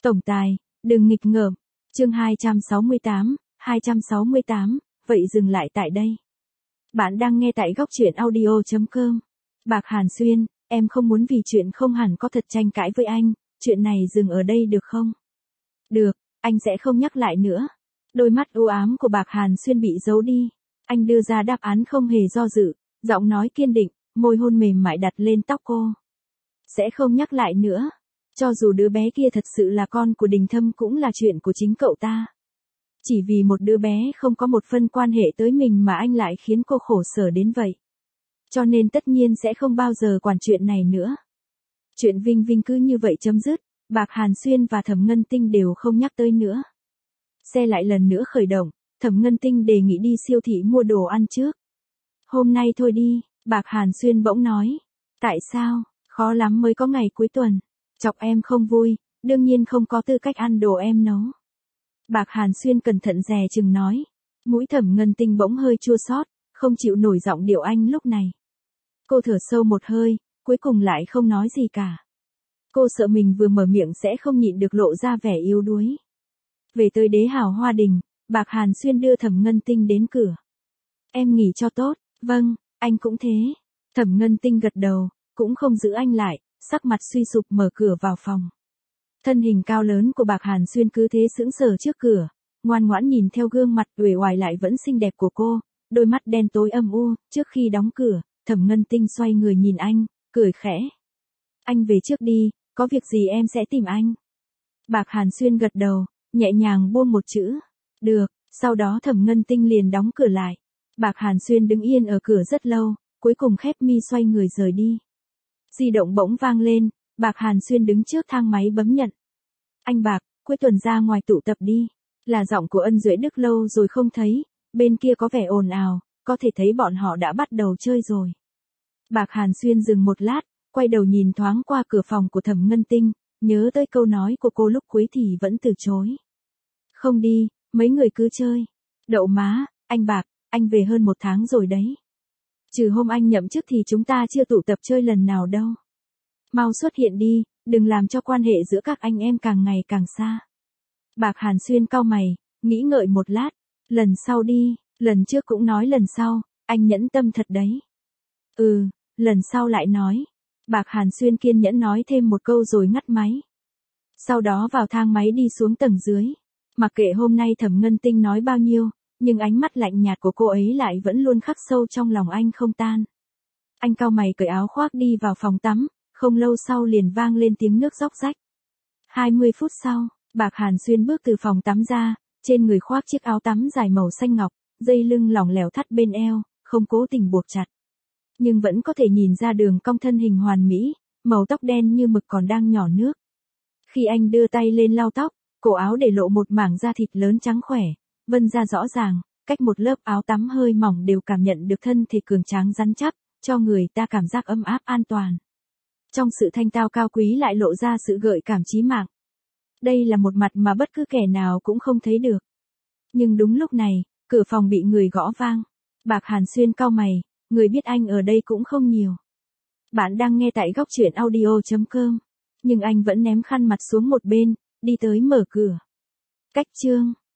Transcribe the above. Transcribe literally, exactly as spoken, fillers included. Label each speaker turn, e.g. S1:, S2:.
S1: Tổng tài, đừng nghịch ngợm. Chương hai trăm sáu mươi tám, hai trăm sáu mươi tám, vậy dừng lại tại đây. Bạn đang nghe tại góc truyện audio chấm com. Bạc Hàn Xuyên, em không muốn vì chuyện không hẳn có thật tranh cãi với anh, chuyện này dừng ở đây được không? Được, anh sẽ không nhắc lại nữa. Đôi mắt u ám của Bạc Hàn Xuyên bị giấu đi. Anh đưa ra đáp án không hề do dự, giọng nói kiên định, môi hôn mềm mại đặt lên tóc cô. Sẽ không nhắc lại nữa. Cho dù đứa bé kia thật sự là con của Đình Thâm cũng là chuyện của chính cậu ta. Chỉ vì một đứa bé không có một phân quan hệ tới mình mà anh lại khiến cô khổ sở đến vậy. Cho nên tất nhiên sẽ không bao giờ quản chuyện này nữa. Chuyện Vinh Vinh cứ như vậy chấm dứt, Bạc Hàn Xuyên và Thẩm Ngân Tinh đều không nhắc tới nữa. Xe lại lần nữa khởi động, Thẩm Ngân Tinh đề nghị đi siêu thị mua đồ ăn trước. Hôm nay thôi đi, Bạc Hàn Xuyên bỗng nói. Tại sao, khó lắm mới có ngày cuối tuần. Chọc em không vui, đương nhiên không có tư cách ăn đồ em nấu. Bạc Hàn Xuyên cẩn thận dè chừng nói. Mũi Thẩm Ngân Tinh bỗng hơi chua xót, không chịu nổi giọng điệu anh lúc này. Cô thở sâu một hơi, cuối cùng lại không nói gì cả. Cô sợ mình vừa mở miệng sẽ không nhịn được lộ ra vẻ yếu đuối. Về tới Đế Hào Hoa Đình, Bạc Hàn Xuyên đưa Thẩm Ngân Tinh đến cửa. Em nghỉ cho tốt, vâng, anh cũng thế. Thẩm Ngân Tinh gật đầu, cũng không giữ anh lại, sắc mặt suy sụp mở cửa vào phòng. Thân hình cao lớn của Bạc Hàn Xuyên cứ thế sững sờ trước cửa, ngoan ngoãn nhìn theo gương mặt uể oải lại vẫn xinh đẹp của cô, đôi mắt đen tối âm u. Trước khi đóng cửa, Thẩm Ngân Tinh xoay người nhìn anh, cười khẽ. Anh về trước đi, có việc gì em sẽ tìm anh. Bạc Hàn Xuyên gật đầu, nhẹ nhàng buông một chữ. Được, sau đó Thẩm Ngân Tinh liền đóng cửa lại. Bạc Hàn Xuyên đứng yên ở cửa rất lâu, cuối cùng khép mi xoay người rời đi. Di động bỗng vang lên, Bạc Hàn Xuyên đứng trước thang máy bấm nhận. Anh Bạc, cuối tuần ra ngoài tụ tập đi. Là giọng của Ân Duệ Đức lâu rồi không thấy, bên kia có vẻ ồn ào, có thể thấy bọn họ đã bắt đầu chơi rồi. Bạc Hàn Xuyên dừng một lát, quay đầu nhìn thoáng qua cửa phòng của Thẩm Ngân Tinh, nhớ tới câu nói của cô lúc cuối thì vẫn từ chối. Không đi, mấy người cứ chơi. Đậu má, anh Bạc, anh về hơn một tháng rồi đấy. Trừ hôm anh nhậm chức thì chúng ta chưa tụ tập chơi lần nào đâu. Mau xuất hiện đi, đừng làm cho quan hệ giữa các anh em càng ngày càng xa. Bạc Hàn Xuyên cau mày, nghĩ ngợi một lát. Lần sau đi, lần trước cũng nói lần sau, anh nhẫn tâm thật đấy. Ừ, lần sau lại nói. Bạc Hàn Xuyên kiên nhẫn nói thêm một câu rồi ngắt máy. Sau đó vào thang máy đi xuống tầng dưới. Mặc kệ hôm nay Thẩm Ngân Tinh nói bao nhiêu, nhưng ánh mắt lạnh nhạt của cô ấy lại vẫn luôn khắc sâu trong lòng anh không tan. Anh cau mày cởi áo khoác đi vào phòng tắm, không lâu sau liền vang lên tiếng nước róc rách. hai mươi phút sau, Bạc Hàn Xuyên bước từ phòng tắm ra, trên người khoác chiếc áo tắm dài màu xanh ngọc, dây lưng lỏng lẻo thắt bên eo, không cố tình buộc chặt. Nhưng vẫn có thể nhìn ra đường cong thân hình hoàn mỹ, màu tóc đen như mực còn đang nhỏ nước. Khi anh đưa tay lên lau tóc, cổ áo để lộ một mảng da thịt lớn trắng khỏe, vân ra rõ ràng, cách một lớp áo tắm hơi mỏng đều cảm nhận được thân thể cường tráng rắn chắc, cho người ta cảm giác ấm áp an toàn. Trong sự thanh tao cao quý lại lộ ra sự gợi cảm chí mạng. Đây là một mặt mà bất cứ kẻ nào cũng không thấy được. Nhưng đúng lúc này, cửa phòng bị người gõ vang. Bạc Hàn Xuyên cau mày, người biết anh ở đây cũng không nhiều. Bạn đang nghe tại góc truyện audio chấm com. Nhưng anh vẫn ném khăn mặt xuống một bên, đi tới mở cửa. Cách chương